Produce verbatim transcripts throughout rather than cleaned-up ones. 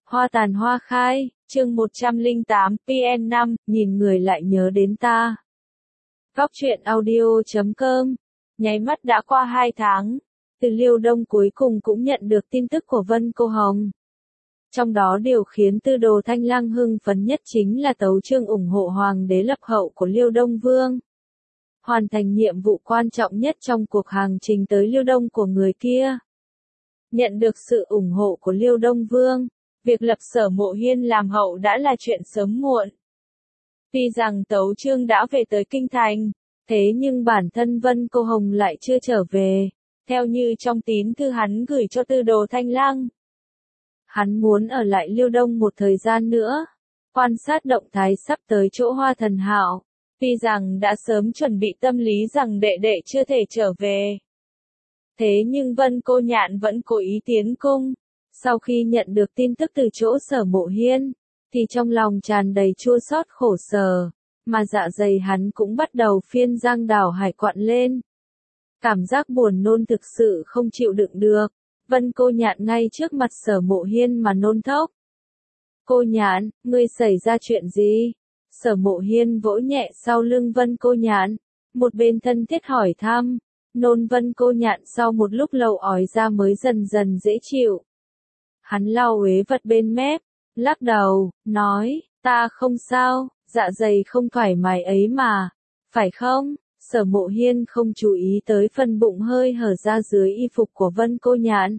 Hoa tàn hoa khai, chương một trăm lẻ tám P N năm, nhìn người lại nhớ đến ta. Góc truyện audio chấm com. Nháy mắt đã qua hai tháng, từ Liêu Đông cuối cùng cũng nhận được tin tức của Vân Cô Hồng. Trong đó điều khiến Tư Đồ Thanh Lăng hưng phấn nhất chính là tấu chương ủng hộ Hoàng đế lập hậu của Liêu Đông Vương. Hoàn thành nhiệm vụ quan trọng nhất trong cuộc hành trình tới Liêu Đông của người kia. Nhận được sự ủng hộ của Liêu Đông Vương, việc lập Sở Mộ Hiên làm hậu đã là chuyện sớm muộn. Tuy rằng tấu chương đã về tới Kinh Thành, thế nhưng bản thân Vân Cô Hồng lại chưa trở về, theo như trong tín thư hắn gửi cho Tư Đồ Thanh Lăng. Hắn muốn ở lại Liêu Đông một thời gian nữa, quan sát động thái sắp tới chỗ Hoa Thần Hạo, tuy rằng đã sớm chuẩn bị tâm lý rằng đệ đệ chưa thể trở về. Thế nhưng Vân Cô Nhạn vẫn cố ý tiến cung. Sau khi nhận được tin tức từ chỗ Sở Mộ Hiên, thì trong lòng tràn đầy chua xót khổ sở, mà dạ dày hắn cũng bắt đầu phiên giang đảo hải quặn lên. Cảm giác buồn nôn thực sự không chịu đựng được, Vân Cô Nhạn ngay trước mặt Sở Mộ Hiên mà nôn thốc. Cô Nhạn, ngươi xảy ra chuyện gì? Sở Mộ Hiên vỗ nhẹ sau lưng Vân Cô Nhạn, một bên thân thiết hỏi thăm. Nôn Vân Cô Nhạn sau một lúc lâu ói ra mới dần dần dễ chịu. Hắn lau uế vật bên mép, lắc đầu, nói, ta không sao, dạ dày không thoải mái ấy mà, phải không? Sở Mộ Hiên không chú ý tới phần bụng hơi hở ra dưới y phục của Vân Cô Nhạn.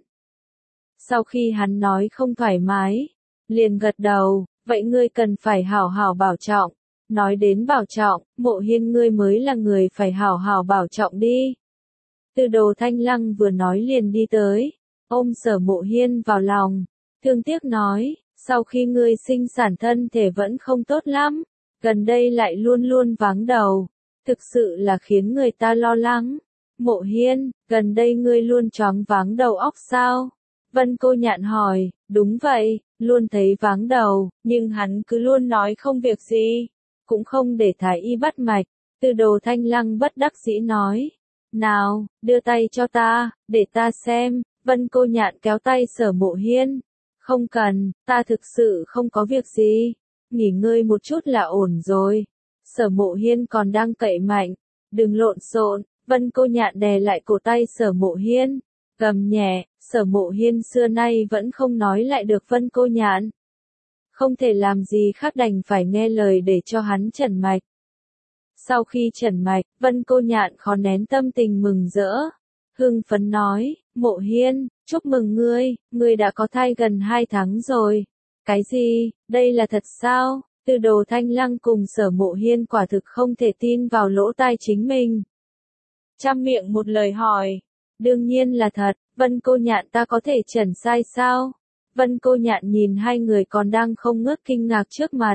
Sau khi hắn nói không thoải mái, liền gật đầu, vậy ngươi cần phải hảo hảo bảo trọng. Nói đến bảo trọng, Mộ Hiên ngươi mới là người phải hảo hảo bảo trọng đi. Tư Đồ Thanh Lăng vừa nói liền đi tới, ôm Sở Mộ Hiên vào lòng, thương tiếc nói, sau khi ngươi sinh sản thân thể vẫn không tốt lắm, gần đây lại luôn luôn váng đầu, thực sự là khiến người ta lo lắng. Mộ Hiên, gần đây ngươi luôn choáng váng đầu óc sao? Vân Cô Nhạn hỏi, đúng vậy, luôn thấy váng đầu, nhưng hắn cứ luôn nói không việc gì, cũng không để thái y bắt mạch. Tư Đồ Thanh Lăng bất đắc dĩ nói, nào, đưa tay cho ta, để ta xem. Vân Cô Nhạn kéo tay Sở Mộ Hiên, không cần, ta thực sự không có việc gì, nghỉ ngơi một chút là ổn rồi. Sở Mộ Hiên còn đang cậy mạnh, đừng lộn xộn. Vân Cô Nhạn đè lại cổ tay Sở Mộ Hiên, gầm nhẹ. Sở Mộ Hiên xưa nay vẫn không nói lại được Vân Cô Nhạn, không thể làm gì khác đành phải nghe lời để cho hắn trần mạch. Sau khi trần mạch, Vân Cô Nhạn khó nén tâm tình mừng rỡ, hưng phấn nói, Mộ Hiên, chúc mừng ngươi, ngươi đã có thai gần hai tháng rồi. Cái gì, đây là thật sao? Tư Đồ Thanh Lăng cùng Sở Mộ Hiên quả thực không thể tin vào lỗ tai chính mình. Trăm miệng một lời hỏi, đương nhiên là thật. Vân Cô Nhạn, ta có thể chẩn sai sao? Vân Cô Nhạn nhìn hai người còn đang không ngớt kinh ngạc trước mặt,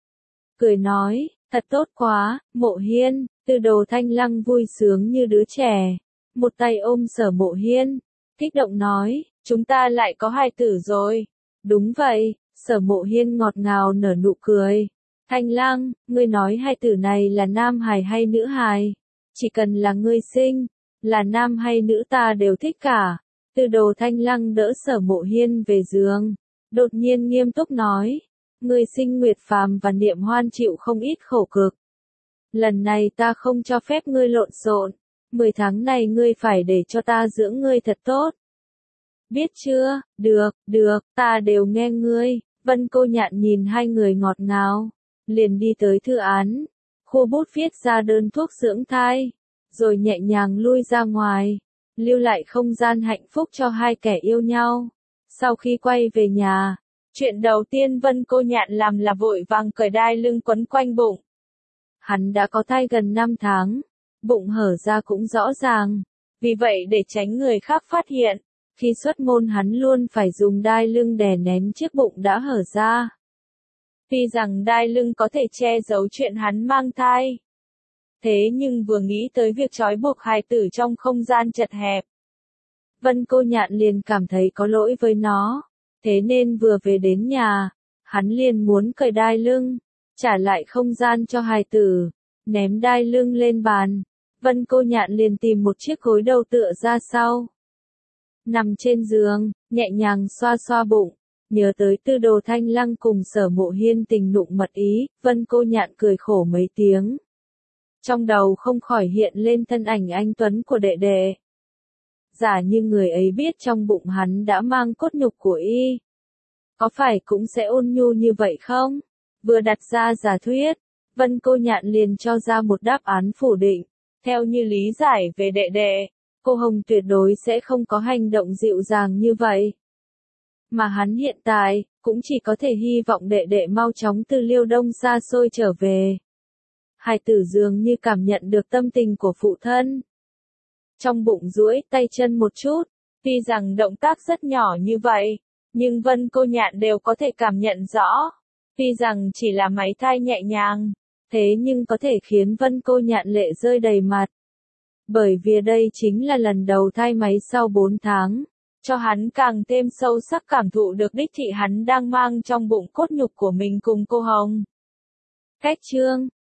cười nói, thật tốt quá, Mộ Hiên. Tư Đồ Thanh Lăng vui sướng như đứa trẻ, một tay ôm Sở Mộ Hiên, kích động nói, chúng ta lại có hài tử rồi. Đúng vậy. Sở Mộ Hiên ngọt ngào nở nụ cười. Thanh Lăng, ngươi nói hài tử này là nam hài hay nữ hài? Chỉ cần là ngươi sinh, là nam hay nữ ta đều thích cả. Tư Đồ Thanh Lăng đỡ Sở Mộ Hiên về giường, đột nhiên nghiêm túc nói, ngươi sinh Nguyệt Phàm và Niệm Hoan chịu không ít khổ cực. Lần này ta không cho phép ngươi lộn xộn, mười tháng này ngươi phải để cho ta dưỡng ngươi thật tốt. Biết chưa? Được, được, ta đều nghe ngươi. Vân Cô Nhạn nhìn hai người ngọt ngào, liền đi tới thư án, khu bút viết ra đơn thuốc dưỡng thai, rồi nhẹ nhàng lui ra ngoài, lưu lại không gian hạnh phúc cho hai kẻ yêu nhau. Sau khi quay về nhà, chuyện đầu tiên Vân Cô Nhạn làm là vội vàng cởi đai lưng quấn quanh bụng. Hắn đã có thai gần năm tháng, bụng hở ra cũng rõ ràng, vì vậy để tránh người khác phát hiện, khi xuất môn hắn luôn phải dùng đai lưng đè nén chiếc bụng đã hở ra. Tuy rằng đai lưng có thể che giấu chuyện hắn mang thai, thế nhưng vừa nghĩ tới việc trói buộc hài tử trong không gian chật hẹp, Vân Cô Nhạn liền cảm thấy có lỗi với nó, thế nên vừa về đến nhà, hắn liền muốn cởi đai lưng, trả lại không gian cho hài tử, ném đai lưng lên bàn. Vân Cô Nhạn liền tìm một chiếc gối đầu tựa ra sau, nằm trên giường, nhẹ nhàng xoa xoa bụng, Nhớ tới Tư Đồ Thanh Lăng cùng Sở Mộ Hiên tình nụng mật ý, Vân Cô Nhạn cười khổ mấy tiếng. Trong đầu không khỏi hiện lên thân ảnh anh tuấn của đệ đệ. Giả như người ấy biết trong bụng hắn đã mang cốt nhục của y, có phải cũng sẽ ôn nhu như vậy không? Vừa đặt ra giả thuyết, Vân Cô Nhạn liền cho ra một đáp án phủ định. Theo như lý giải về đệ đệ, cô Hồng tuyệt đối sẽ không có hành động dịu dàng như vậy. Mà hắn hiện tại, cũng chỉ có thể hy vọng đệ đệ mau chóng từ Liêu Đông xa xôi trở về. Hải tử dường như cảm nhận được tâm tình của phụ thân. Trong bụng duỗi tay chân một chút, tuy rằng động tác rất nhỏ như vậy, nhưng Vân Cô Nhạn đều có thể cảm nhận rõ. Tuy rằng chỉ là máy thai nhẹ nhàng, thế nhưng có thể khiến Vân Cô Nhạn lệ rơi đầy mặt. Bởi vì đây chính là lần đầu thai máy sau bốn tháng, cho hắn càng thêm sâu sắc cảm thụ được đích thị hắn đang mang trong bụng cốt nhục của mình cùng cô Hồng. Cách chương